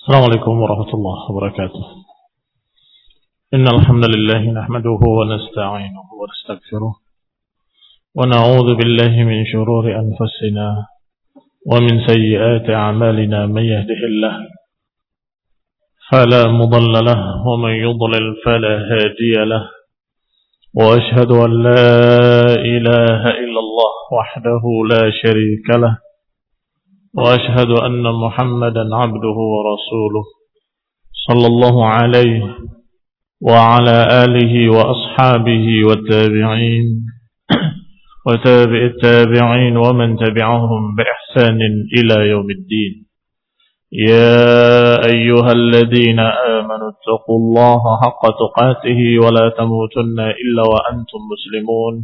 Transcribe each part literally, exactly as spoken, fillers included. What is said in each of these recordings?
السلام عليكم ورحمة الله وبركاته. إن الحمد لله نحمده ونستعينه ونستغفره ونعوذ بالله من شرور أنفسنا ومن سيئات أعمالنا. من يهده الله فلا مضل له ومن يضلل فلا هادي له، وأشهد أن لا إله إلا الله وحده لا شريك له، وأشهد أن محمدا عبده ورسوله صلى الله عليه وعلى آله وأصحابه والتابعين وتابع التابعين ومن تبعهم بإحسان إلى يوم الدين. يا أيها الذين آمنوا اتقوا الله حق تقاته ولا تموتن إلا وأنتم مسلمون.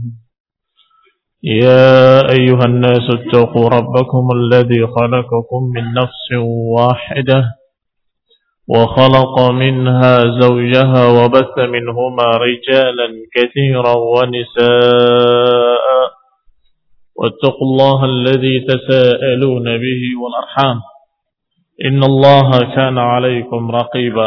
يا أيها الناس اتقوا ربكم الذي خلقكم من نفس واحدة وخلق منها زوجها وبث منهما رجالا كثيرا ونساء، واتقوا الله الذي تساءلون به والأرحام إن الله كان عليكم رقيبا.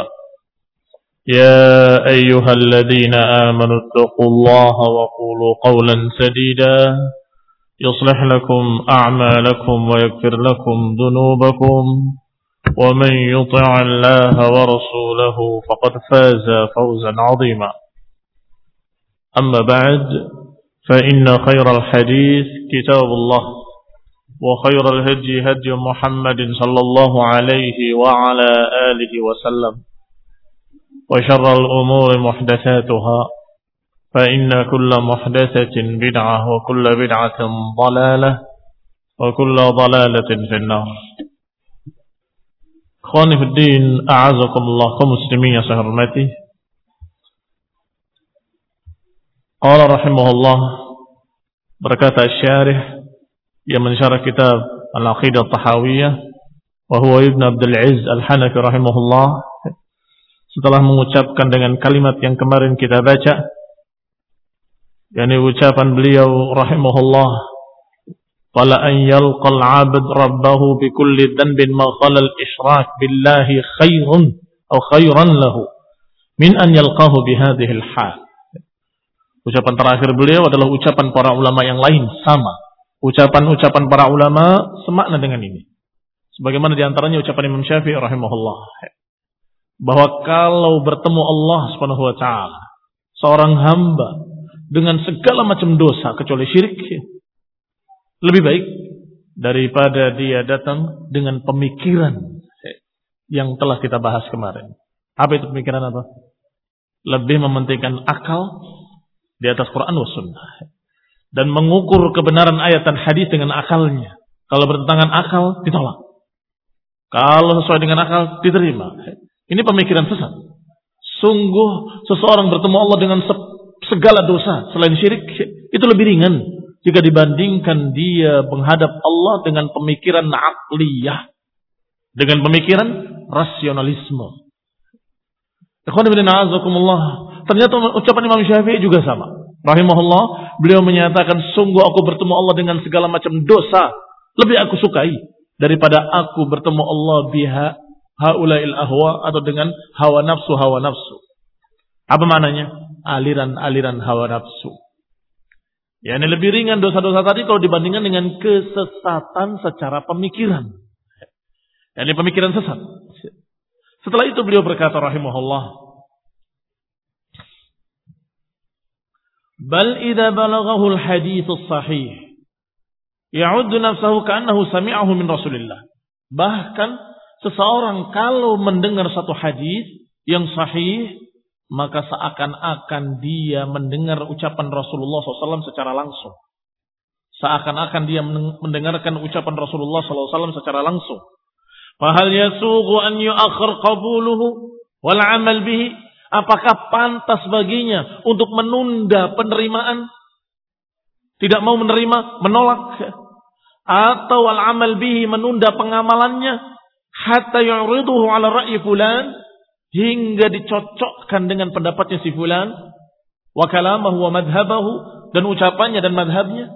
يا أيها الذين آمنوا اتقوا الله وقولوا قولا سديدا يصلح لكم أعمالكم ويغفر لكم ذنوبكم، ومن يطع الله ورسوله فقد فاز فوزا عظيما. أما بعد، فإن خير الحديث كتاب الله، وخير الهدي هدي محمد صلى الله عليه وعلى آله وسلم، وشر الأمور محدثاتها، فإن كل محدثة بدعة وكل بدعة ضلالة وكل ضلالة في النار. Ikhwani fi din, a'azakumullah, kaum muslimin yang saya hormati. Qala rahimahullah, berkata syarih yang mensyarah kitab Al-Aqidah Tahawiyah, wa huwa Ibn Abdul Aziz Al-Hanafi rahimahullah, setelah mengucapkan dengan kalimat yang kemarin kita baca, yakni ucapan beliau rahimahullah, wala an yalqal 'abd rabbahu bi kulli dhanbin ma khala al-ishrak billahi khairun aw khairan lahu min an yalqahu bi hadhihi al-hal. Ucapan terakhir beliau adalah ucapan para ulama yang lain, sama. Ucapan-ucapan para ulama semakna dengan ini. Sebagaimana diantaranya ucapan Imam Syafi'i rahimahullah, bahwa kalau bertemu Allah Subhanahu wa taala, seorang hamba dengan segala macam dosa kecuali syirik, lebih baik daripada dia datang dengan pemikiran yang telah kita bahas kemarin. Apa itu pemikiran apa? Lebih mementingkan akal di atas Quran wa sunnah, dan mengukur kebenaran ayat dan hadis dengan akalnya. Kalau bertentangan akal, ditolak. Kalau sesuai dengan akal, diterima. Ini pemikiran sesat. Sungguh seseorang bertemu Allah dengan segala dosa selain syirik, itu lebih ringan jika dibandingkan dia menghadap Allah dengan pemikiran aqliyah, dengan pemikiran rasionalisme. Ikhwan fillah, a'azakumullah. Ternyata ucapan Imam Syafi'i juga sama. Rahimahullah, beliau menyatakan, sungguh aku bertemu Allah dengan segala macam dosa lebih aku sukai daripada aku bertemu Allah biha haulail ahwa, atau dengan hawa nafsu hawa nafsu. Apa maknanya? Aliran-aliran hawa nafsu. Ya, ini lebih ringan dosa-dosa tadi kalau dibandingkan dengan kesesatan secara pemikiran. Ya, ini pemikiran sesat. Setelah itu beliau berkata rahimahullah, bal idza balaghahu al-hadits as-sahih ya'uddu nafsahu ka'annahu sami'ahu min Rasulillah. Bahkan seseorang kalau mendengar satu hadis yang sahih, maka seakan-akan dia mendengar ucapan Rasulullah shallallahu alaihi wasallam secara langsung. Seakan-akan dia mendengarkan ucapan Rasulullah shallallahu alaihi wasallam secara langsung. Fahal yasughu an yu'akhkhar qabuluhu wal 'amal bihi? Apakah pantas baginya untuk menunda penerimaan? Tidak mau menerima, menolak, atau al-'amal bihi, menunda pengamalannya, hatta yu'riduhu 'ala ra'yi fulan, hingga dicocokkan dengan pendapatnya si fulan, wa kalamahu wa madhabahu, dan ucapannya dan madhabnya.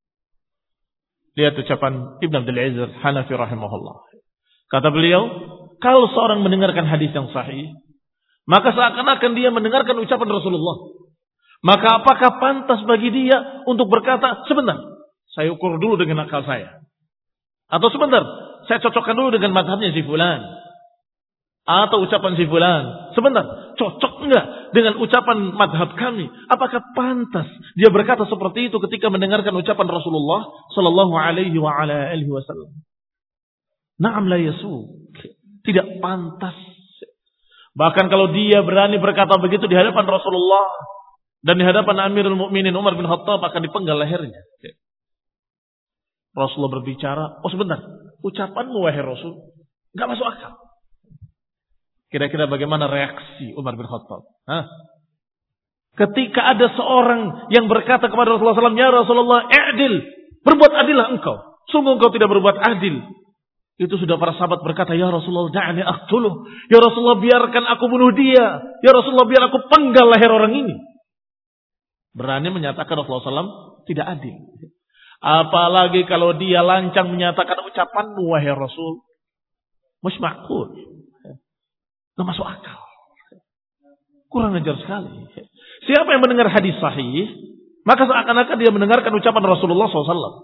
Lihat ucapan Ibn Abdul Aziz Hanafi rahimahullah. Kata beliau, Kalau seorang mendengarkan hadis yang sahih, maka seakan-akan dia mendengarkan ucapan Rasulullah. Maka apakah pantas bagi dia untuk berkata, sebentar, saya ukur dulu dengan akal saya. Atau sebentar, saya cocokkan dulu dengan mazhabnya si fulan. Atau ucapan si fulan. Sebentar, cocok enggak dengan ucapan madhab kami? Apakah pantas dia berkata seperti itu ketika mendengarkan ucapan Rasulullah sallallahu alaihi wa ala alihi wasallam? Na'am la yasu. Tidak pantas. Bahkan kalau dia berani berkata begitu di hadapan Rasulullah dan di hadapan Amirul Mukminin Umar bin Khattab, akan dipenggal lehernya. Rasulullah berbicara, oh sebentar, ucapanmu wahai Rasul enggak masuk akal. Kira-kira bagaimana reaksi Umar bin Khattab? Hah? Ketika ada seorang yang berkata kepada Rasulullah sallallahu alaihi wasallam, ya Rasulullah, i'dil, berbuat adillah engkau. Sungguh engkau tidak berbuat adil. Itu sudah para sahabat berkata, ya Rasulullah, da'ani aqtuluh. Ya Rasulullah, biarkan aku bunuh dia. Ya Rasulullah, biar aku penggal leher orang ini. Berani menyatakan Rasulullah sallallahu alaihi wasallam tidak adil. Apalagi kalau dia lancang menyatakan ucapanmu wahai Rasul. Musma'kul. Tidak masuk akal. Kurang ajar sekali. Siapa yang mendengar hadis sahih, maka seakan-akan dia mendengarkan ucapan Rasulullah shallallahu alaihi wasallam.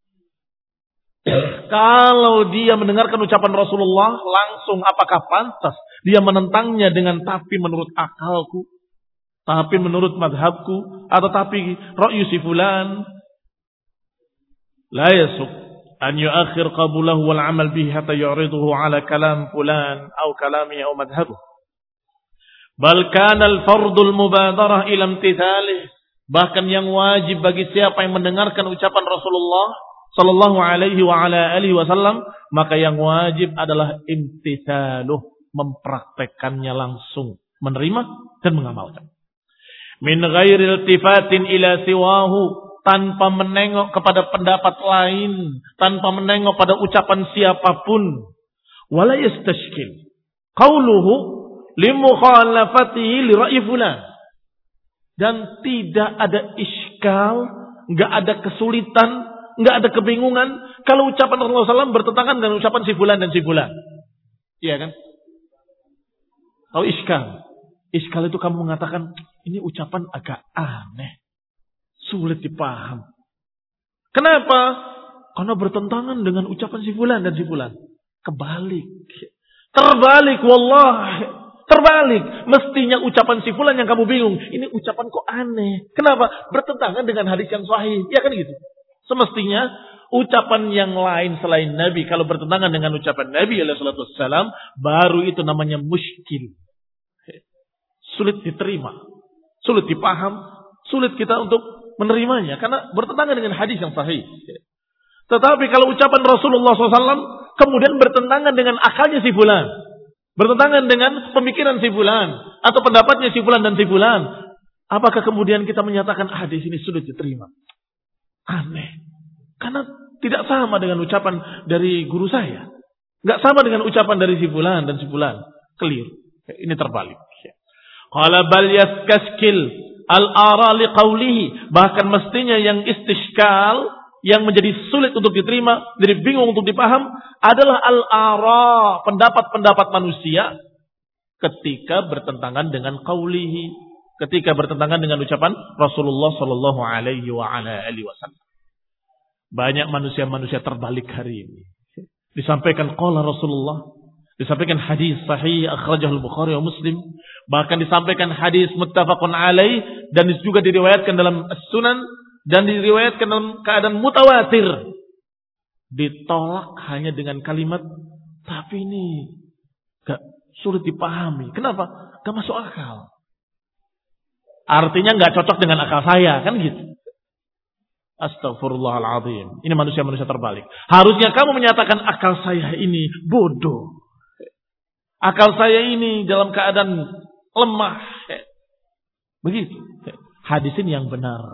Kalau dia mendengarkan ucapan Rasulullah langsung, apakah pantas dia menentangnya dengan tapi menurut akalku, tapi menurut madhabku, atau tapi ra'yu si fulan? La yasuk an yuakhir qabulahu wal amal bihi hatta yu'riduhu ala kalam fulan atau kalamihi atau madhhabuh. Bal kana al fardul mubadarah ila imtithalih. Bahkan yang wajib bagi siapa yang mendengarkan ucapan Rasulullah sallallahu alaihi wa ala alihi wasallam, maka yang wajib adalah imtithaluh, mempraktekannya langsung, menerima dan mengamalkan. Min ghairi iltifatin ila siwahu, tanpa menengok kepada pendapat lain, tanpa menengok pada ucapan siapapun. Wala yastashkil qauluhu limukhalafatihi li ra'yi fulan. Dan tidak ada iskal, enggak ada kesulitan, enggak ada kebingungan kalau ucapan Rasulullah sallallahu alaihi wasallam bertentangan dengan ucapan si fulan dan si fulan. Iya kan? Tahu iskal? Iskal itu kamu mengatakan ini ucapan agak aneh, sulit dipaham. Kenapa? Karena bertentangan dengan ucapan si fulan dan si fulan. Kebalik. Terbalik, wallah. Terbalik. Mestinya ucapan si fulan yang kamu bingung. Ini ucapan kok aneh. Kenapa? Bertentangan dengan hadis yang sahih. Ya kan gitu. Semestinya ucapan yang lain selain Nabi, kalau bertentangan dengan ucapan Nabi alaihi salatu wassalam, baru itu namanya muskil. Sulit diterima. Sulit dipaham. Sulit kita untuk menerimanya karena bertentangan dengan hadis yang sahih. Tetapi kalau ucapan Rasulullah shallallahu alaihi wasallam kemudian bertentangan dengan akalnya si fulan, bertentangan dengan pemikiran si fulan atau pendapatnya si fulan dan si fulan, apakah kemudian kita menyatakan hadis ini sulit diterima? Aneh. Karena tidak sama dengan ucapan dari guru saya, nggak sama dengan ucapan dari si fulan dan si fulan. Keliru. Ini terbalik. Qala bal yaskaskil al-ara li qawlihi, bahkan mestinya yang istishkal, yang menjadi sulit untuk diterima, jadi bingung untuk dipaham, adalah al-ara, pendapat-pendapat manusia ketika bertentangan dengan qawlihi, ketika bertentangan dengan ucapan Rasulullah sallallahu alaihi wa ala alihi wasallam. Banyak manusia-manusia terbalik hari ini. Disampaikan qala Rasulullah, disampaikan hadis sahih akhrajahul Bukhari wa Muslim, bahkan disampaikan hadis muttafaqun alaih dan juga diriwayatkan dalam As-Sunan dan diriwayatkan dalam keadaan mutawatir. Ditolak hanya dengan kalimat tapi ini gak sulit dipahami. Kenapa? Gak masuk akal. Artinya gak cocok dengan akal saya, kan gitu. Astaghfirullahaladzim. Ini manusia-manusia terbalik. Harusnya kamu menyatakan akal saya ini bodoh. Akal saya ini dalam keadaan lemah. Begitu. Hadis ini yang benar.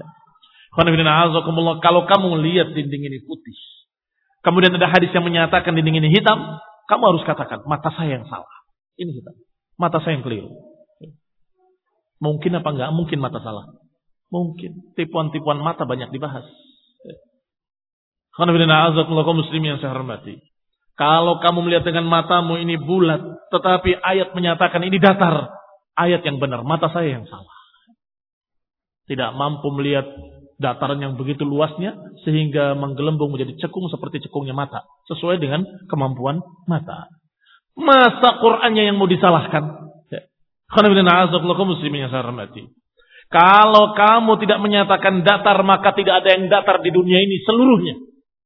Kalau kamu melihat dinding ini putih, kemudian ada hadis yang menyatakan dinding ini hitam, kamu harus katakan mata saya yang salah. Ini hitam. Mata saya yang keliru. Mungkin apa enggak? Mungkin mata salah. Mungkin. Tipuan-tipuan mata banyak dibahas. Karena muslim yang saya hormati. Kalau kamu melihat dengan matamu ini bulat, tetapi ayat menyatakan ini datar. Ayat yang benar, mata saya yang salah. Tidak mampu melihat dataran yang begitu luasnya sehingga menggelembung menjadi cekung seperti cekungnya mata. Sesuai dengan kemampuan mata. Masa Qur'annya yang mau disalahkan? Muslimin yang saya hormati. Kalau kamu tidak menyatakan datar, maka tidak ada yang datar di dunia ini seluruhnya.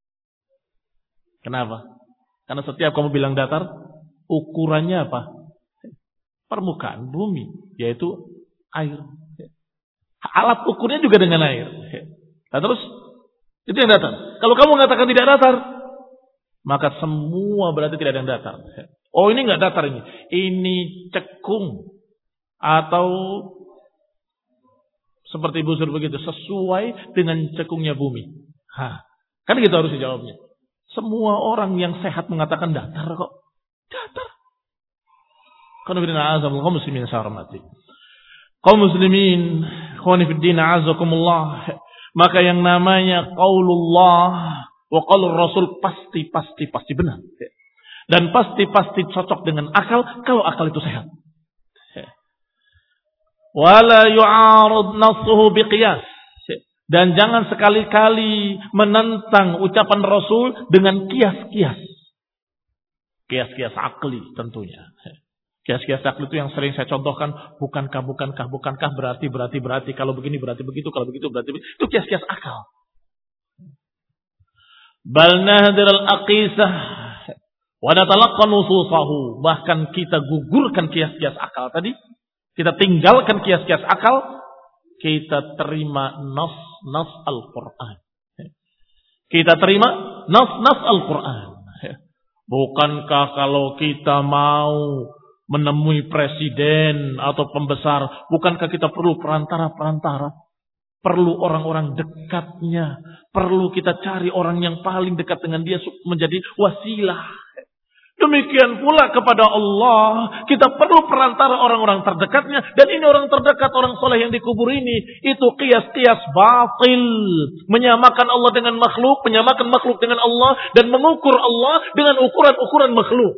Kenapa? Karena setiap kamu bilang datar, ukurannya apa? Permukaan bumi, yaitu air. Alat ukurnya juga dengan air. Nah, terus, itu yang datar. Kalau kamu mengatakan tidak datar, maka semua berarti tidak ada yang datar. Oh, ini enggak datar ini. Ini cekung. Atau seperti busur begitu. Sesuai dengan cekungnya bumi. Hah, kan gitu harus dijawabnya. Semua orang yang sehat mengatakan datar kok. Datar. Kaum muslimin sarmati. Kaum muslimin, khawani fid din azakumullah. Maka yang namanya qaulullah wa qaulur rasul pasti pasti pasti benar. Dan pasti pasti cocok dengan akal kalau akal itu sehat. Wala yu'arud nassuhu biqiyas. Dan jangan sekali-kali menentang ucapan Rasul dengan kias-kias. Kias-kias akli tentunya. Kias-kias akli itu yang sering saya contohkan. Bukankah, bukankah, bukankah, berarti, berarti, berarti. Kalau begini, berarti begitu. Kalau begitu, berarti begitu. Itu kias-kias akal. Bal nahdir al-aqisah. Wa natalaqqa nususahu. Bahkan kita gugurkan kias-kias akal tadi. Kita tinggalkan kias-kias akal. Kita terima nas-nas Al-Quran. Kita terima nas-nas Al-Quran. Bukankah kalau kita mau menemui presiden atau pembesar, bukankah kita perlu perantara-perantara? Perlu orang-orang dekatnya. Perlu kita cari orang yang paling dekat dengan dia menjadi wasilah. Demikian pula kepada Allah, kita perlu perantara orang-orang terdekatnya. Dan ini orang terdekat, orang soleh yang dikubur ini, itu qiyas-qiyas batil. Menyamakan Allah dengan makhluk, menyamakan makhluk dengan Allah, dan mengukur Allah dengan ukuran-ukuran makhluk.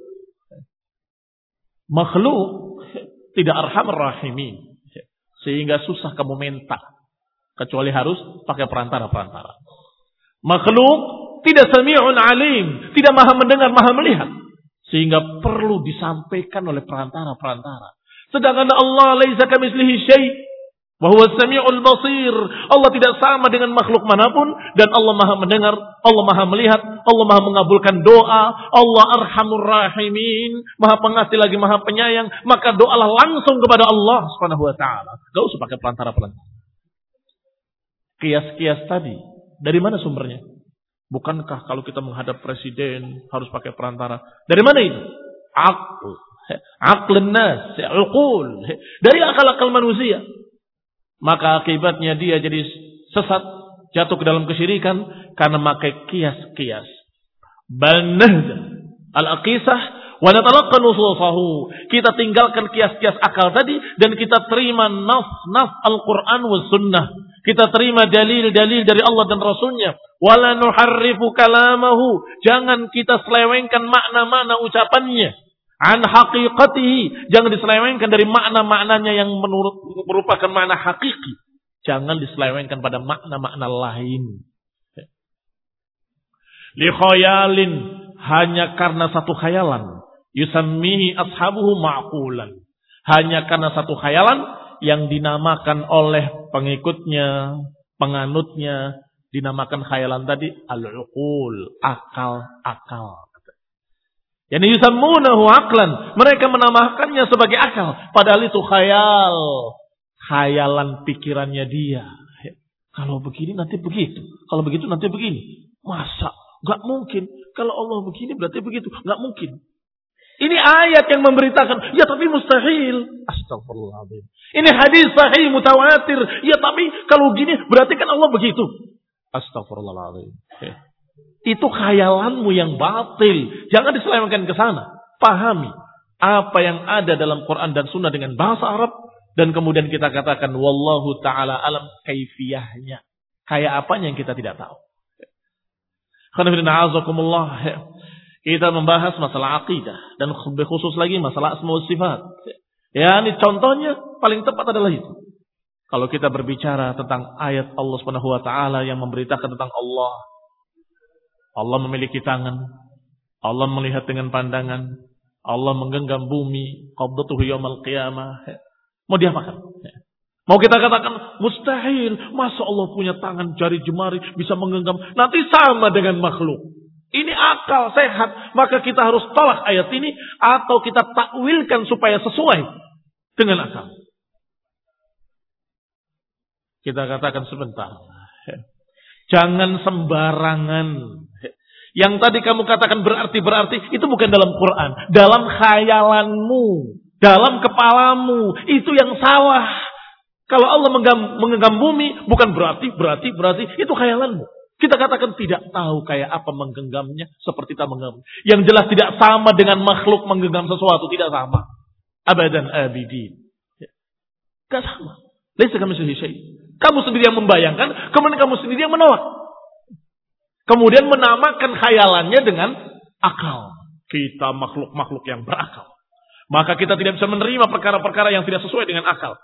Makhluk tidak arhamar rahimin. Sehingga susah kamu minta. Kecuali harus pakai perantara-perantara. Makhluk tidak sami'un alim, tidak maha mendengar, maha melihat. Sehingga perlu disampaikan oleh perantara-perantara. Sedangkan Allah laisa kamitslihi syai' wa huwas sami'ul basir. Allah tidak sama dengan makhluk manapun dan Allah Maha mendengar, Allah Maha melihat, Allah Maha mengabulkan doa, Allah Arhamur Rahimin, Maha pengasih lagi Maha penyayang, maka doalah langsung kepada Allah Subhanahu wa taala. Enggak usah pakai perantara-perantara. Kias-kias tadi, dari mana sumbernya? Bukankah kalau kita menghadap presiden harus pakai perantara? Dari mana itu? Aql. Aqlun nas, uqul. Dari akal-akal manusia. Maka akibatnya dia jadi sesat, jatuh ke dalam kesyirikan karena memakai kias-kias. Bal nahza al-aqisah wa natalaqqa nususahu. Kita tinggalkan kias-kias akal tadi dan kita terima nas-nas Al-Qur'an was sunnah. Kita terima dalil-dalil dari Allah dan Rasulnya. Wala nuharrifu kalamahu. Jangan kita selewengkan makna-makna ucapannya. An haqiqatihi. Jangan diselewengkan dari makna-maknanya yang menurut merupakan makna hakiki. Jangan diselewengkan pada makna-makna lain. Li khayalin. Hanya karena satu khayalan. Yusammihi ashabuhu ma'qulan. Hanya karena satu khayalan yang dinamakan oleh pengikutnya, penganutnya, dinamakan khayalan tadi al-uqul, akal-akal. Yani yusammunahu aqlan, mereka menamakannya sebagai akal, padahal itu khayal, khayalan pikirannya dia. Kalau begini nanti begitu, kalau begitu nanti begini. Masa? Enggak mungkin. Kalau Allah begini berarti begitu, enggak mungkin. Ini ayat yang memberitakan, ya tapi mustahil. Astagfirullahaladzim. Ini hadis sahih mutawatir. Ya tapi kalau gini berarti kan Allah begitu. Astagfirullahaladzim. Itu khayalanmu yang batil. Jangan diselewengkan ke sana. Pahami apa yang ada dalam Quran dan Sunnah dengan bahasa Arab. Dan kemudian kita katakan, wallahu ta'ala alam kaifiyahnya. Kayak apanya yang kita tidak tahu. Kita membahas masalah akidah dan lebih khusus lagi masalah asma wa sifat. Ya, ini contohnya paling tepat adalah itu. Kalau kita berbicara tentang ayat Allah Subhanahu wa taala yang memberitakan tentang Allah. Allah memiliki tangan, Allah melihat dengan pandangan, Allah menggenggam bumi, qabdatuhu yaumil qiyamah. Mau diapakan? Mau kita katakan mustahil, masa Allah punya tangan, jari jemari bisa menggenggam, nanti sama dengan makhluk. Ini akal sehat, maka kita harus tolak ayat ini atau kita takwilkan supaya sesuai dengan akal. Kita katakan sebentar. Jangan sembarangan. Yang tadi kamu katakan berarti-berarti, itu bukan dalam Quran. Dalam khayalanmu, dalam kepalamu, itu yang salah. Kalau Allah menggenggam bumi, bukan berarti, berarti, berarti, itu khayalanmu. Kita katakan tidak tahu kayak apa menggenggamnya, seperti tak menggenggam. Yang jelas tidak sama dengan makhluk menggenggam sesuatu, tidak sama. Abadan abidin. Gak sama. Laisa kamitslihi syai'. Kamu sendiri yang membayangkan, kemudian kamu sendiri yang menolak. Kemudian menamakan khayalannya dengan akal. Kita makhluk-makhluk yang berakal. Maka kita tidak bisa menerima perkara-perkara yang tidak sesuai dengan akal.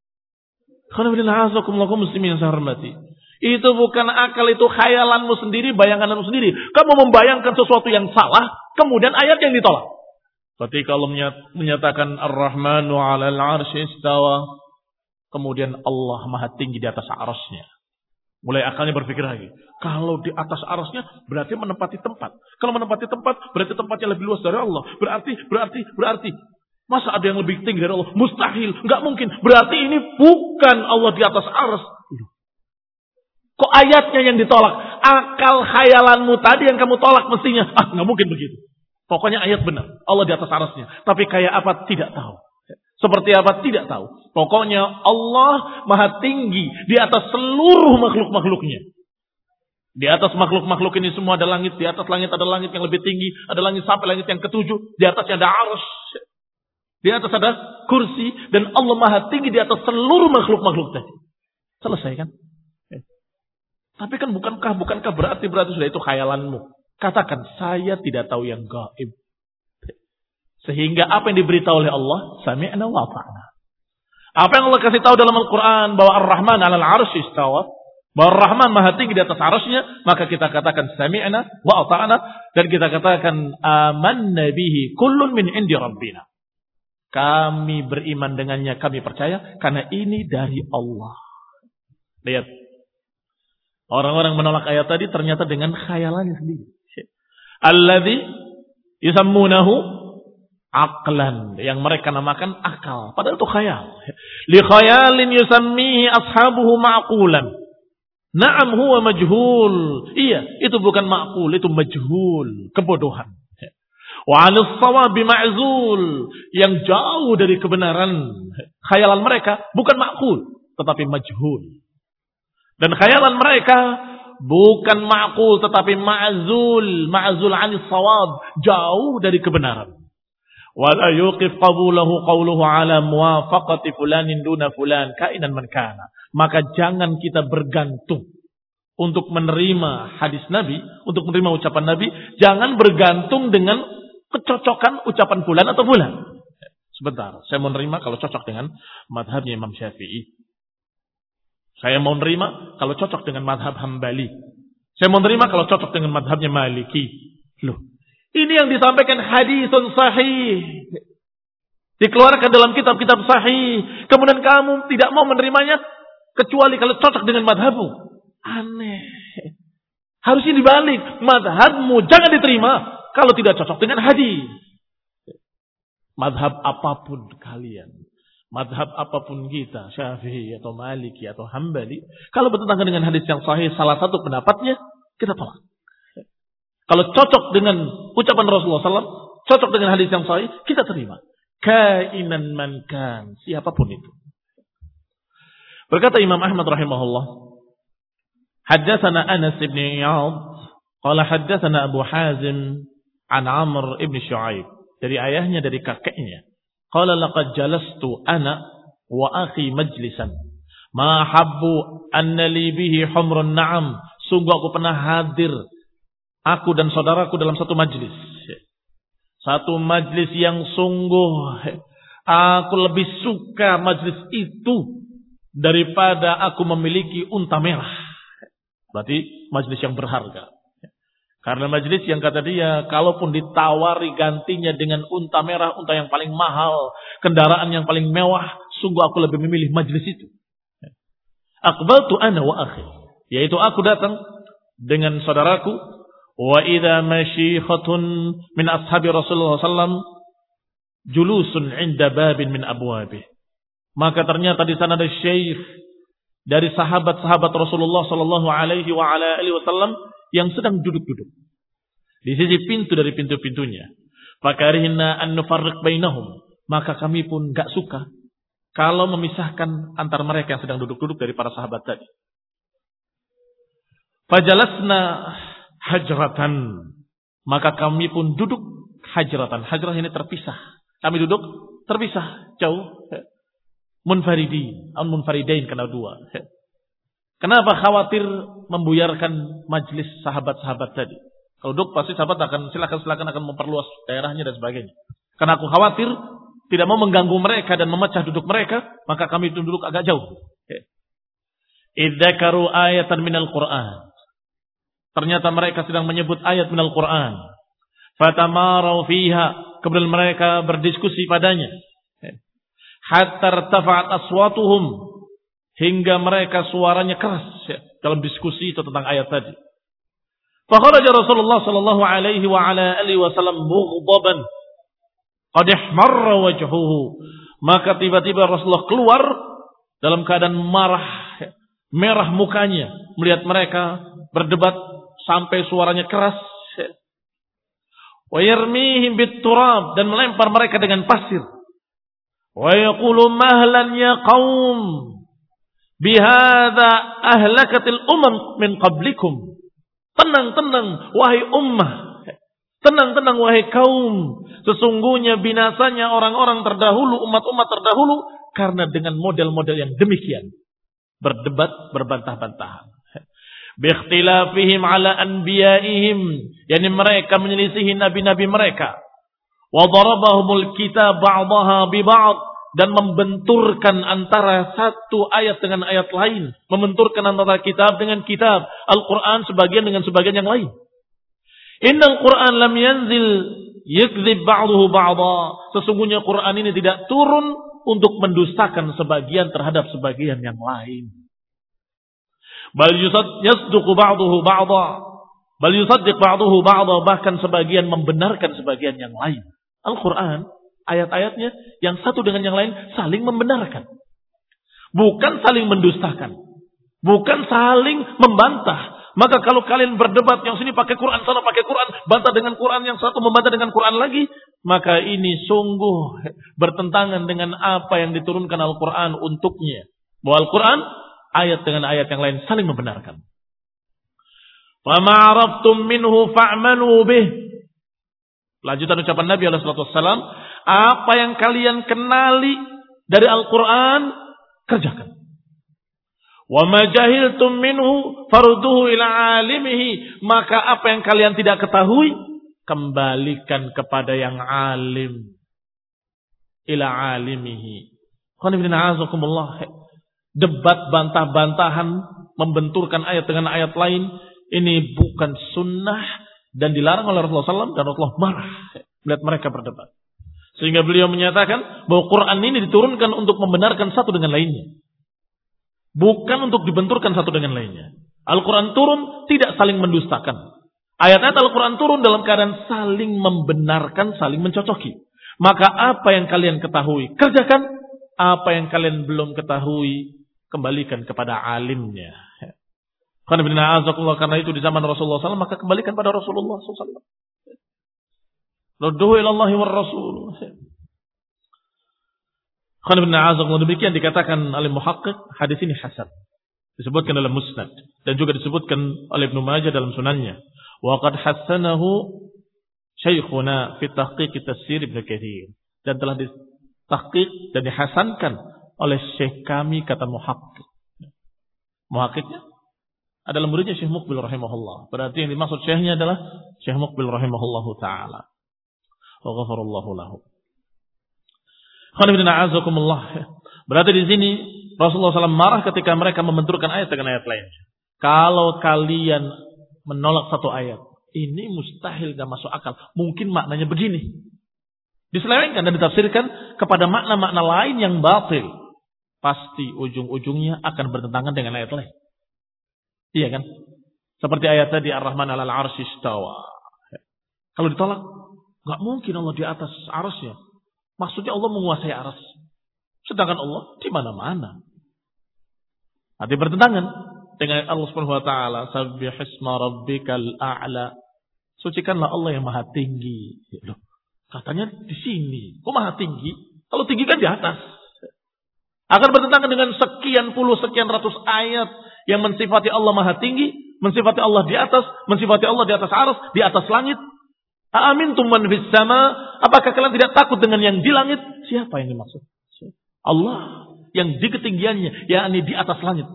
Muslimin yang saya hormati. Itu bukan akal, itu khayalanmu sendiri, bayanganmu sendiri. Kamu membayangkan sesuatu yang salah, kemudian ayat yang ditolak. Ketika Allah menyatakan Ar-Rahmanu 'alal 'arsy istawa, kemudian Allah Maha tinggi di atas arasnya. Mulai akalnya berpikir lagi. Kalau di atas arasnya berarti menempati tempat. Kalau menempati tempat berarti tempatnya lebih luas dari Allah. Berarti, berarti, berarti. Masa ada yang lebih tinggi dari Allah? Mustahil. Enggak mungkin. Berarti ini bukan Allah di atas aras. Kok ayatnya yang ditolak? Akal khayalanmu tadi yang kamu tolak mestinya. Ah, enggak mungkin begitu. Pokoknya ayat benar. Allah di atas arasnya. Tapi kayak apa? Tidak tahu. Seperti apa? Tidak tahu. Pokoknya Allah Maha tinggi di atas seluruh makhluk-makhluknya. Di atas makhluk-makhluk ini semua ada langit. Di atas langit ada langit yang lebih tinggi. Ada langit sampai langit yang ketujuh. Di atasnya ada arsy. Di atas ada kursi. Dan Allah Maha tinggi di atas seluruh makhluk-makhluk tadi. Selesai kan? Tapi kan bukankah, bukankah berarti-berarti sudah itu khayalanmu. Katakan, saya tidak tahu yang gaib. Sehingga apa yang diberitahu oleh Allah, sami'na wa ata'na. Apa yang Allah kasih tahu dalam Al-Quran, bahwa Ar-Rahman 'alal 'arsy istawa, bahwa Ar-Rahman Maha tinggi di atas arasnya, maka kita katakan sami'na wa ata'na, dan kita katakan amanna bihi kullun min indi rabbina. Kami beriman dengannya, kami percaya, karena ini dari Allah. Lihat. Orang-orang menolak ayat tadi ternyata dengan khayalannya sendiri. Alladzi yusammunahu aqlan, yang mereka namakan akal, padahal itu khayal. Li khayalin yusammihi ashabuhu ma'qulan. Na'am huwa majhul. Iya, itu bukan ma'qul, itu majhul, kebodohan. Wa 'anil shawabi ma'zul, yang jauh dari kebenaran. Khayalan mereka bukan ma'qul, tetapi majhul. Dan khayalan mereka bukan ma'qul tetapi ma'zul, ma'zul 'anil shawab, jauh dari kebenaran. Wala yuqif qabulahu qawluhu 'ala muwafaqati fulanin duna fulan kainan man kana. Maka jangan kita bergantung untuk menerima hadis Nabi, untuk menerima ucapan Nabi, jangan bergantung dengan kecocokan ucapan fulan atau fulan. Sebentar, saya mau menerima kalau cocok dengan madhabnya Imam Syafi'i. Saya mau nerima kalau cocok dengan madhab Hambali. Saya mau nerima kalau cocok dengan madhabnya Maliki. Loh, ini yang disampaikan hadisun sahih. Dikeluarkan dalam kitab-kitab sahih. Kemudian kamu tidak mau menerimanya kecuali kalau cocok dengan madhabmu. Aneh. Harusnya dibalik. Madhabmu jangan diterima kalau tidak cocok dengan hadis. Madhab apapun kalian. Madhab apapun kita, Syafi'i atau Maliki atau Hambali, kalau bertentangan dengan hadis yang sahih, salah satu pendapatnya, kita tolak. Kalau cocok dengan ucapan Rasulullah shallallahu alaihi wasallam, cocok dengan hadis yang sahih, kita terima. Kainan man kan, siapapun itu. Berkata Imam Ahmad rahimahullah, Haddatsana Anas ibn Iyad, qala haddatsana Abu Hazim an Amr ibn Shu'aib, dari ayahnya, dari kakeknya. Qala laqad jalastu ana wa akhi majlisan ma habbu anna li bihi humrun na'am. Sungguh aku pernah hadir, aku dan saudaraku dalam satu majlis. Satu majlis yang sungguh aku lebih suka majlis itu daripada aku memiliki unta merah. Berarti majlis yang berharga. Karena majlis yang kata dia, kalaupun ditawari gantinya dengan unta merah, unta yang paling mahal, kendaraan yang paling mewah, sungguh aku lebih memilih majlis itu. Aqbaltu ana wa akhi, yaitu aku datang dengan saudaraku. Wa idza masyikhatun min ashabi Rasulullah sallallahu alaihi wasallam julusun 'inda babin min abwabih. Maka ternyata di sana ada syekh dari sahabat-sahabat Rasulullah sallallahu alaihi wa ala alihi wasallam yang sedang duduk-duduk di sisi pintu dari pintu-pintunya. Fakarihna an nufarriq bainahum, maka kami pun enggak suka kalau memisahkan antara mereka yang sedang duduk-duduk dari para sahabat tadi. Fajalasna hajratan, maka kami pun duduk hajratan. Hajrah ini terpisah. Kami duduk terpisah, jauh. Munfaridi, al-munfaridain kena dua. Kenapa khawatir membuyarkan majlis sahabat-sahabat tadi? Kalau duduk pasti sahabat akan silakan-silakan akan memperluas daerahnya dan sebagainya. Karena aku khawatir tidak mau mengganggu mereka dan memecah duduk mereka, maka kami duduk agak jauh. Idzakaru ayatan minal Qur'an. Ternyata mereka sedang menyebut ayat minal Qur'an. Fatamarau fiha, kemudian mereka berdiskusi padanya. Hatta irtafa'at aswatuhum, hingga mereka suaranya keras ya, dalam diskusi itu tentang ayat tadi. Fakharaja Rasulullah sallallahu alaihi wa ala alihi wasallam mughdaban qad ihmarra wajhuhu. Maka tiba-tiba Rasulullah keluar dalam keadaan marah, merah mukanya melihat mereka berdebat sampai suaranya keras. Wa yarmihim bit-turab, dan melempar mereka dengan pasir. Wa yaqulu mahlan ya qaum bihadza ahlakatil umam min qablikum. Tenang-tenang wahai ummah, tenang-tenang wahai kaum, sesungguhnya binasanya orang-orang terdahulu, umat-umat terdahulu karena dengan model-model yang demikian, berdebat berbantah-bantahan. Biikhtilafihim ala anbiyaihim, yakni mereka menyelisihi nabi-nabi mereka. Wa darabahumul kitab ba'daha bi ba'd, dan membenturkan antara satu ayat dengan ayat lain, membenturkan antara kitab dengan kitab, Al-Qur'an sebagian dengan sebagian yang lain. Innal Qur'an lam yanzil yakdzib ba'dahu ba'dha, sesungguhnya Qur'an ini tidak turun untuk mendustakan sebagian terhadap sebagian yang lain. Bal yasduqu ba'dahu ba'dha, bal yusaddiq ba'dahu ba'dha, bahkan sebagian membenarkan sebagian yang lain. Al-Qur'an ayat-ayatnya yang satu dengan yang lain saling membenarkan. Bukan saling mendustakan. Bukan saling membantah. Maka kalau kalian berdebat yang sini pakai Quran, sana pakai Quran, bantah dengan Quran, yang satu membantah dengan Quran lagi, maka ini sungguh bertentangan dengan apa yang diturunkan Al-Quran untuknya. Bahwa Al-Quran ayat dengan ayat yang lain saling membenarkan. وَمَا عَرَفْتُم مِّنْهُ فَأْمَنُوا بِهِ. Lanjutan ucapan Nabi alaihi salatu wassalam, apa yang kalian kenali dari Al-Quran, kerjakan. Wa ma jahiltum minhu farudduhu ila alimihi, maka apa yang kalian tidak ketahui, kembalikan kepada yang alim. Ila alimihi. Debat bantah-bantahan, membenturkan ayat dengan ayat lain, ini bukan sunnah dan dilarang oleh Rasulullah sallallahu alaihi wasallam, dan Rasulullah marah melihat mereka berdebat. Sehingga beliau menyatakan bahwa Quran ini diturunkan untuk membenarkan satu dengan lainnya. Bukan untuk dibenturkan satu dengan lainnya. Al-Quran turun tidak saling mendustakan. Ayat-ayat Al-Quran turun dalam keadaan saling membenarkan, saling mencocoki. Maka apa yang kalian ketahui, kerjakan. Apa yang kalian belum ketahui, kembalikan kepada alimnya. Karena itu di zaman Rasulullah sallallahu alaihi wasallam, maka kembalikan pada Rasulullah sallallahu alaihi wasallam. Radduhu ilallahi war rasul. Demikian dikatakan oleh muhaqqiq, hadis ini hasan. Disebutkan dalam Musnad dan juga disebutkan oleh Ibnu Majah dalam sunannya. Wa qad hassanahu syaikhuna fi tahqiq tafsir Ibnu Katsir, dan telah ditahqiq dan dihasankan oleh syekh kami, kata muhaqqiq. Muhaqqiqnya adalah muridnya Syekh Muqbil rahimahullah. Berarti yang dimaksud syekhnya adalah Syekh Muqbil rahimahullahu taala. wa ghafarallahu lahu. Berarti di sini Rasulullah shallallahu alaihi wasallam marah ketika mereka membenturkan ayat dengan ayat lain. Kalau kalian menolak satu ayat, ini mustahil, gak masuk akal. Mungkin maknanya begini. Diselewengkan dan ditafsirkan kepada makna-makna lain yang batil. Pasti ujung-ujungnya akan bertentangan dengan ayat lain. Iya kan? Seperti ayat tadi, Ar-Rahman 'alal 'arsy istawa. Kalau ditolak, gak mungkin Allah di atas arsy-Nya. Maksudnya Allah menguasai arsy. Sedangkan Allah di mana-mana. Nanti bertentangan dengan Allah Subhanahu wa taala, Sabbihisma rabbikal a'la. Sucikanlah Allah yang maha tinggi. Loh, katanya di sini. Kok maha tinggi? Kalau tinggi kan di atas. Akan bertentangan dengan sekian puluh, sekian ratus ayat yang mensifati Allah maha tinggi, mensifati Allah di atas, mensifati Allah di atas arsy, di atas langit. Aamintum man fis sama? Apakah kalian tidak takut dengan yang di langit? Siapa yang dimaksud? Allah yang di ketinggiannya, yakni di atas langit.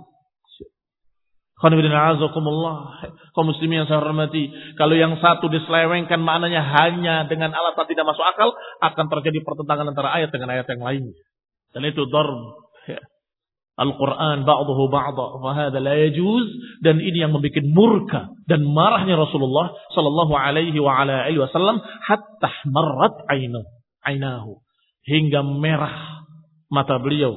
Kaum muslimin yang saya hormati, kalau yang satu diselewengkan maknanya hanya dengan alasan tidak masuk akal, akan terjadi pertentangan antara ayat dengan ayat yang lainnya. Dan itu darb Al-Quran ba'dahu ba'da, fa hadza la yajuz, dan ini yang membuat murka dan marahnya Rasulullah sallallahu alaihi wa ala alihi wasallam hatta marrat ainahu, ainahu hingga merah mata beliau.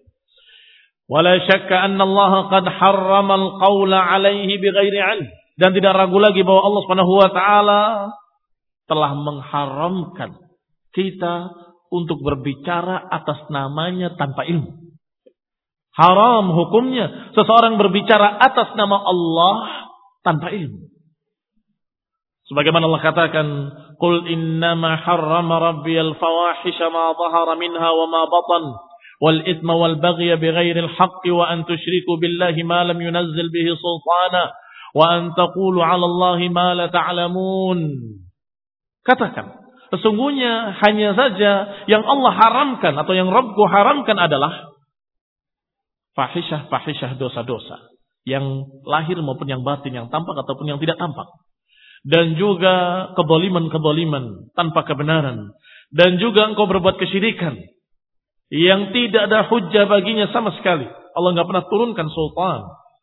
Wala syakka anna Allah qad harrama al-qawla alaihi bighairi 'ilm, dan tidak ragu lagi bahwa Allah Subhanahu wa taala telah mengharamkan kita untuk berbicara atas namanya tanpa ilmu. Haram hukumnya seseorang berbicara atas nama Allah tanpa ilmu. Sebagaimana Allah katakan, "Qul innama harrama rabbiyal fawahisha ma dhahara minha wa ma batan wal itsma wal baghya bighairil haqqi wa an tusyriku billahi ma lam yunazzil bihi sultana wa an taqulu 'ala Allahi ma la ta'lamun." Katakan, sesungguhnya hanya saja yang Allah haramkan atau yang Rabbku haramkan adalah fahisyah-fahisyah, dosa-dosa yang lahir maupun yang batin, yang tampak ataupun yang tidak tampak. Dan juga keboliman-keboliman tanpa kebenaran. Dan juga engkau berbuat kesyirikan yang tidak ada hujjah baginya sama sekali. Allah enggak pernah turunkan sultan.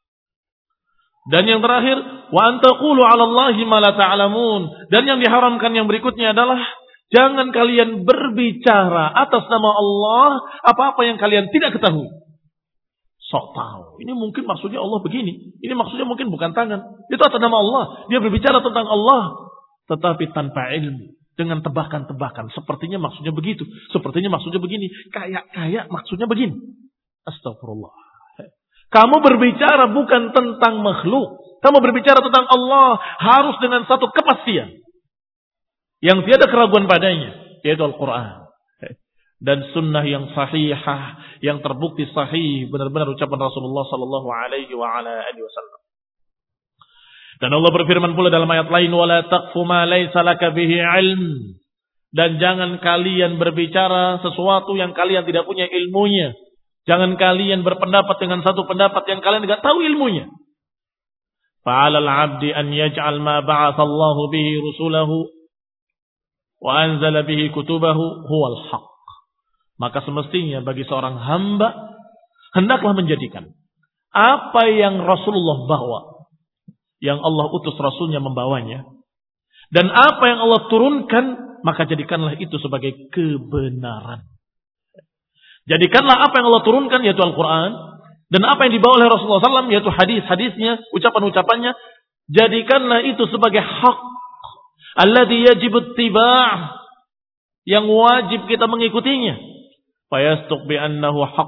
Dan yang terakhir, wa antaqulu 'ala Allahi ma la ta'lamun. Dan yang diharamkan yang berikutnya adalah jangan kalian berbicara atas nama Allah apa-apa yang kalian tidak ketahui. Sok tahu. Ini mungkin maksudnya Allah begini. Ini maksudnya mungkin bukan tangan. Itu atas nama Allah. Dia berbicara tentang Allah. Tetapi tanpa ilmu. Dengan tebakan-tebakan. Sepertinya maksudnya begitu. Sepertinya maksudnya begini. Kayak-kayak maksudnya begini. Astagfirullah. Kamu berbicara bukan tentang makhluk. Kamu berbicara tentang Allah. Harus dengan satu kepastian. Yang tiada keraguan padanya. Yaitu Al-Quran. Dan sunnah yang sahihah, yang terbukti sahih, benar-benar ucapan Rasulullah sallallahu alaihi wa ala alihi wasallam. Dan Allah berfirman pula dalam ayat lain, wala taqfu ma laysa laka bihi ilm. Dan jangan kalian berbicara sesuatu yang kalian tidak punya ilmunya. Jangan kalian berpendapat dengan satu pendapat yang kalian tidak tahu ilmunya. Fa'ala al-'abdi an yaj'al ma ba'atha Allah bihi rusulahu wa anzala bihi kutubahu huwal haqq. Maka semestinya bagi seorang hamba hendaklah menjadikan apa yang Rasulullah bawa, yang Allah utus Rasulnya membawanya, dan apa yang Allah turunkan, maka jadikanlah itu sebagai kebenaran. Jadikanlah apa yang Allah turunkan, yaitu Al-Quran, dan apa yang dibawa oleh Rasulullah sallallahu alaihi wasallam, yaitu hadis-hadisnya, ucapan-ucapannya, jadikanlah itu sebagai hak alladzi yajib ittiba'ah, yang wajib kita mengikutinya. Fayastuq bi annahu haqq,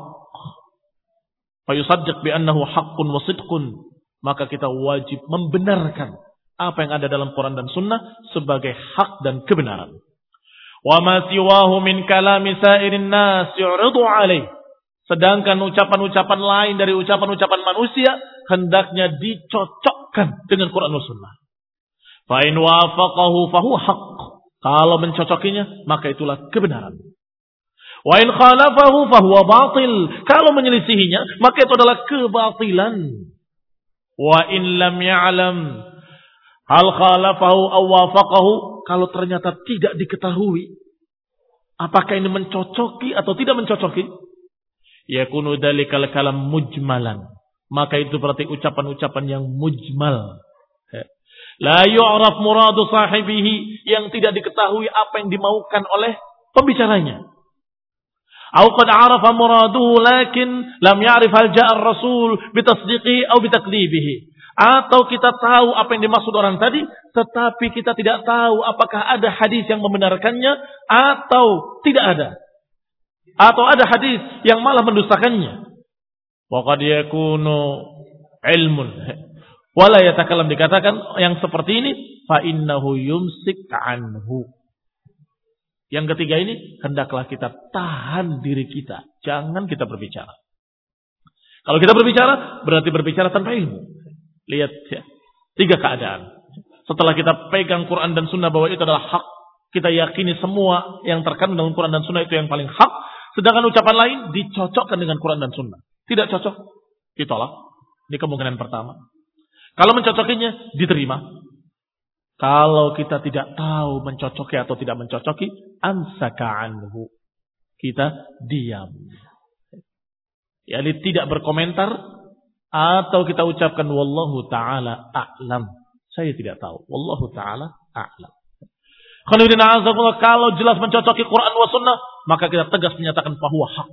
fayusaddiq bi annahu haqqun wa sidqun, maka kita wajib membenarkan apa yang ada dalam Quran dan Sunnah sebagai hak dan kebenaran. Wa ma siwahu min kalami sa'irin nas yu'ridu alaih, sedangkan ucapan-ucapan lain dari ucapan-ucapan manusia hendaknya dicocokkan dengan Quran dan Sunnah. Fa in wafaqahu fa huwa haqq, kalau mencocokinya maka itulah kebenaran. Wa in khalafahu fa huwa batil, kalau menyelisihinya maka itu adalah kebatilan. Wa in lam ya'lam hal khalafahu aw wafaqahu, kalau ternyata tidak diketahui apakah ini mencocoki atau tidak mencocoki, yakunu dzalikal kalam mujmalan, maka itu berarti ucapan-ucapan yang mujmal. La yu'raf muradu sahibihi, yang tidak diketahui apa yang dimaukan oleh pembicaranya. Au qad arafa muraduhu lakin lam ya'rif hal ja'a ar-rasul bitasdiqi aw bitakdzibihi. Atau kita tahu apa yang dimaksud orang tadi, tetapi kita tidak tahu apakah ada hadis yang membenarkannya atau tidak ada. Atau ada hadis yang malah mendustakannya. Wa qad yakunu ilmun wala yatakallam, dikatakan yang seperti ini fa innahu yumsik anhu. Yang ketiga ini, hendaklah kita tahan diri kita, jangan kita berbicara. Kalau kita berbicara berarti berbicara tanpa ilmu. Lihat ya, tiga keadaan. Setelah kita pegang Quran dan Sunnah bahwa itu adalah hak, kita yakini semua yang terkandung dalam Quran dan Sunnah itu yang paling hak. Sedangkan ucapan lain dicocokkan dengan Quran dan Sunnah. Tidak cocok, ditolak. Ini kemungkinan pertama. Kalau mencocokinya, diterima. Kalau kita tidak tahu mencocoki atau tidak mencocoki, ansaka anhu, kita diam. Yani tidak berkomentar. Atau kita ucapkan wallahu ta'ala a'lam, saya tidak tahu, wallahu ta'ala a'lam. Kalau jelas mencocoki Quran wa sunnah, maka kita tegas menyatakan bahwa hak.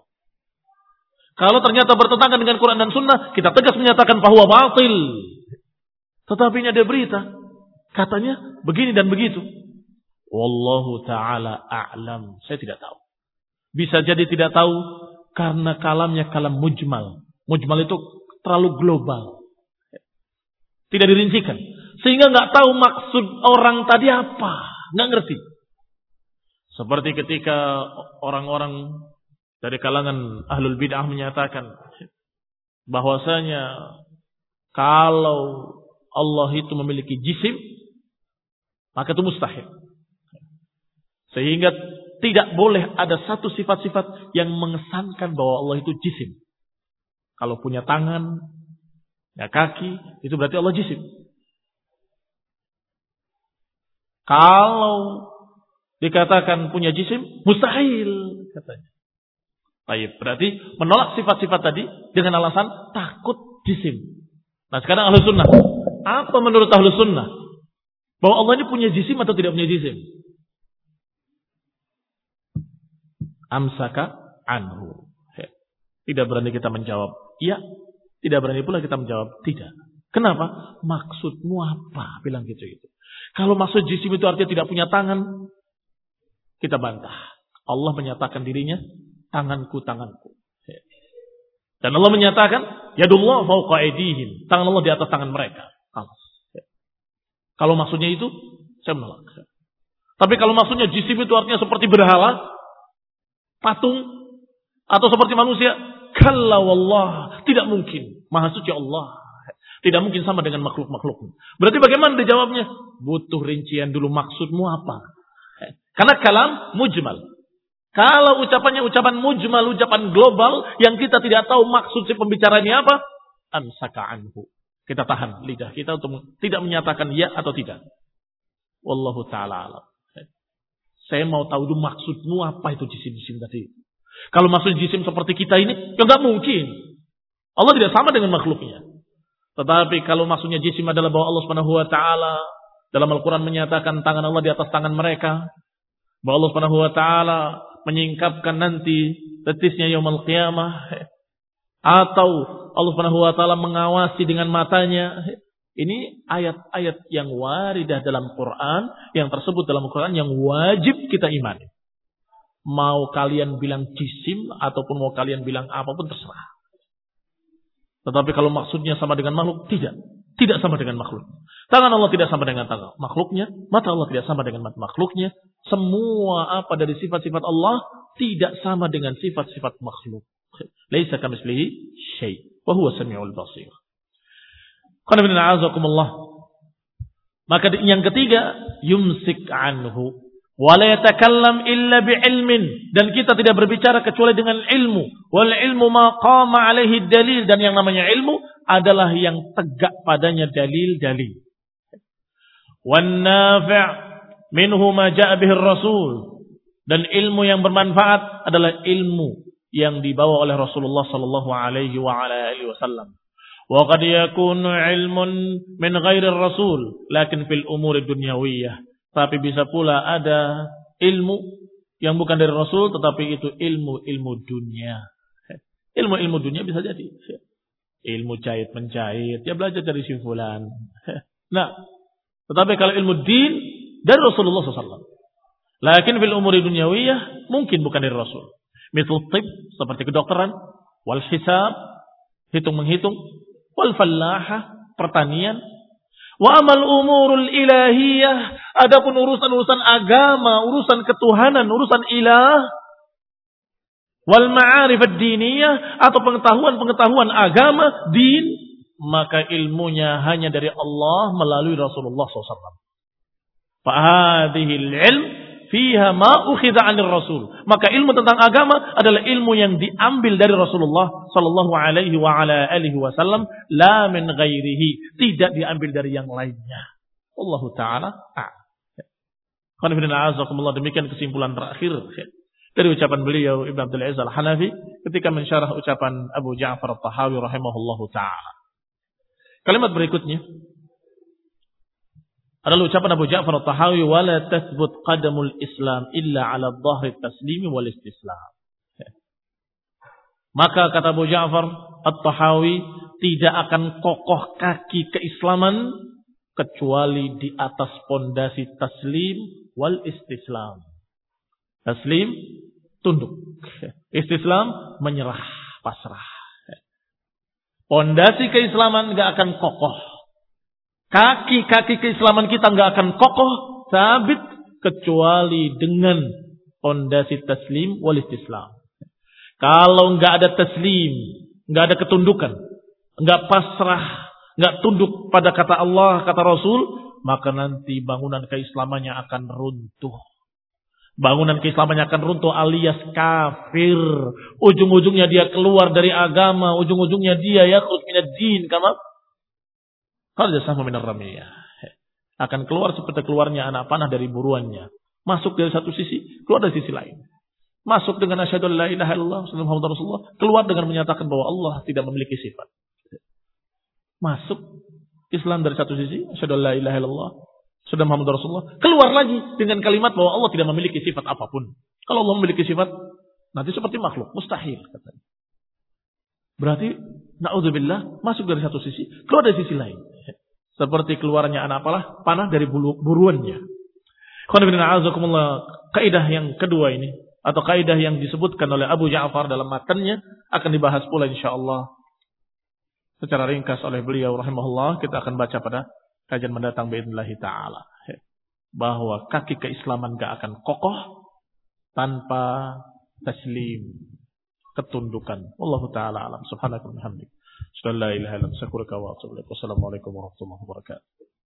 Kalau ternyata bertentangan dengan Quran dan sunnah, kita tegas menyatakan bahwa batil. Tetapi ini ada berita, katanya begini dan begitu. Wallahu ta'ala a'lam, saya tidak tahu. Bisa jadi tidak tahu karena kalamnya kalam mujmal. Mujmal itu terlalu global, tidak dirincikan, sehingga nggak tahu maksud orang tadi apa, nggak ngerti. Seperti ketika orang-orang dari kalangan ahlul bid'ah menyatakan bahwasanya kalau Allah itu memiliki jisim, maka itu mustahil, sehingga tidak boleh ada satu sifat-sifat yang mengesankan bahwa Allah itu jisim. Kalau punya tangan, ya kaki, itu berarti Allah jisim. Kalau dikatakan punya jisim, mustahil katanya. Baik, berarti menolak sifat-sifat tadi dengan alasan takut jisim. Nah sekarang Ahlus Sunnah, apa menurut Ahlus Sunnah? Bahwa Allah ini punya jisim atau tidak punya jisim? Amsaka anhu. Tidak berani kita menjawab iya, tidak berani pula kita menjawab tidak. Kenapa? Maksudmu apa? Bilang gitu itu. Kalau maksud jisim itu artinya tidak punya tangan, kita bantah. Allah menyatakan dirinya tanganku, tanganku. Dan Allah menyatakan yadullah fawqa aydihim, tangan Allah di atas tangan mereka. Kalau maksudnya itu, saya menolak. Tapi kalau maksudnya jisim itu artinya seperti berhala, patung, atau seperti manusia, kalla wallah, tidak mungkin. Maha suci Allah tidak mungkin sama dengan makhluk-makhluk. Berarti bagaimana dijawabnya? Butuh rincian dulu, maksudmu apa? Karena kalam mujmal. Kalau ucapannya ucapan mujmal, ucapan global yang kita tidak tahu maksud si pembicaranya apa, ansaka anhu. Kita tahan lidah kita untuk tidak menyatakan ya atau tidak. Wallahu ta'ala alam. Saya mau tahu dulu maksudmu apa itu jisim-jisim tadi. Kalau maksud jisim seperti kita ini, ya nggak mungkin. Allah tidak sama dengan makhluknya. Tetapi kalau maksudnya jisim adalah bahwa Allah Subhanahu wa taala dalam Al-Qur'an menyatakan tangan Allah di atas tangan mereka, bahwa Allah Subhanahu wa taala menyingkapkan nanti betisnya yaumul qiyamah, atau Allah Subhanahu wa taala mengawasi dengan matanya. Ini ayat-ayat yang waridah dalam Quran, yang tersebut dalam Quran yang wajib kita imani. Mau kalian bilang jisim ataupun mau kalian bilang apapun terserah. Tetapi kalau maksudnya sama dengan makhluk, tidak. Tidak sama dengan makhluk. Tangan Allah tidak sama dengan tangan makhluknya. Mata Allah tidak sama dengan mata makhluknya. Semua apa dari sifat-sifat Allah tidak sama dengan sifat-sifat makhluk. Laisa kamitslihi syai' wa huwa samiul basir. Qul inna a'udzukumullah. Maka yang ketiga, yumsik anhu. Wala yatakallam illa bi'ilmin, dan kita tidak berbicara kecuali dengan ilmu. Wal ilmu ma qama alaihi dalil, dan yang namanya ilmu adalah yang tegak padanya dalil-dalil. Wan nafi', minhu ma ja'a bihi rasul, dan ilmu yang bermanfaat adalah ilmu yang dibawa oleh Rasulullah sallallahu alaihi wa ala alihi wasallam. Wa qad yakunu ilmun min ghairi rasul lakin fil umuri dunyawiyah. Tapi bisa pula ada ilmu yang bukan dari Rasul tetapi itu ilmu-ilmu dunia. Ilmu-ilmu dunia bisa jadi. Ilmu jahit menjahit, ya belajar dari si fulan. Nah, tetapi kalau ilmu din dari Rasulullah sallallahu alaihi wasallam. Lakin fil umuri dunyawiyah mungkin bukan dari Rasul. Misal tib seperti kedokteran, wal hisab hitung menghitung, wal fallaha pertanian, wa amal umurul ilahiyah adapun urusan-urusan agama, urusan ketuhanan, urusan ilah, wal ma'arif ad-diniyah atau pengetahuan-pengetahuan agama, din, maka ilmunya hanya dari Allah melalui Rasulullah sallallahu alaihi wasallam. Fa hadhil ilm fiha ma ukhidha 'anil rasul. Maka ilmu tentang agama adalah ilmu yang diambil dari Rasulullah sallallahu alaihi wa ala alihi wasallam, la min ghairihi, tidak diambil dari yang lainnya. Wallahu taala a'lam. Demikian kesimpulan terakhir dari ucapan beliau Ibnu Abdul Aziz Al-Hanafi ketika mensyarah ucapan Abu Ja'far At-Tahawi rahimahullahu taala. Kalimat berikutnya adalah ucapan Abu Ja'far At-Tahawi, wala tathbut qadamul Islam illa 'ala dhahri taslimi wal istislam. Maka kata Abu Ja'far At-Tahawi, tidak akan kokoh kaki keislaman kecuali di atas pondasi taslim wal istislam. Taslim tunduk, istislam menyerah, pasrah. Pondasi keislaman enggak akan kokoh. Kaki-kaki keislaman kita enggak akan kokoh, sabit, kecuali dengan pondasi taslim wal istislam. Kalau enggak ada taslim, enggak ada ketundukan, enggak pasrah, enggak tunduk pada kata Allah, kata Rasul, maka nanti bangunan keislamannya akan runtuh. Bangunan keislamannya akan runtuh alias kafir. Ujung-ujungnya dia keluar dari agama, ujung-ujungnya dia yakhruj minad din kama kharaja sahmu minar ramiyah. Akan keluar seperti keluarnya anak panah dari buruannya. Masuk dari satu sisi, keluar dari sisi lain. Masuk dengan asyhadu alla ilaha illallah wa muhammadar rasulullah, keluar dengan menyatakan bahwa Allah tidak memiliki sifat. Masuk Islam dari satu sisi, asyhadu alla ilaha illallah sudah Muhammad Rasulullah, keluar lagi dengan kalimat bahwa Allah tidak memiliki sifat apapun. Kalau Allah memiliki sifat, nanti seperti makhluk, mustahil katanya. Berarti naudzubillah, masuk dari satu sisi, keluar dari sisi lain. Seperti keluarnya anak panah, panah dari bulu, buruannya. Kaidah yang kedua ini, atau kaidah yang disebutkan oleh Abu Ja'far dalam matanya, akan dibahas pula insyaallah secara ringkas oleh beliau rahimahullah. Kita akan baca pada kajian mendatang biidznillah ta'ala. Bahwa kaki keislaman gak akan kokoh tanpa taslim, ketundukan. Wallahu ta'ala alam. Subhanallahi wa bihamdihi. Asyhadu an la ilaha illa anta astaghfiruka wa atubu ilaik. Wassalamualaikum warahmatullahi wabarakatuh.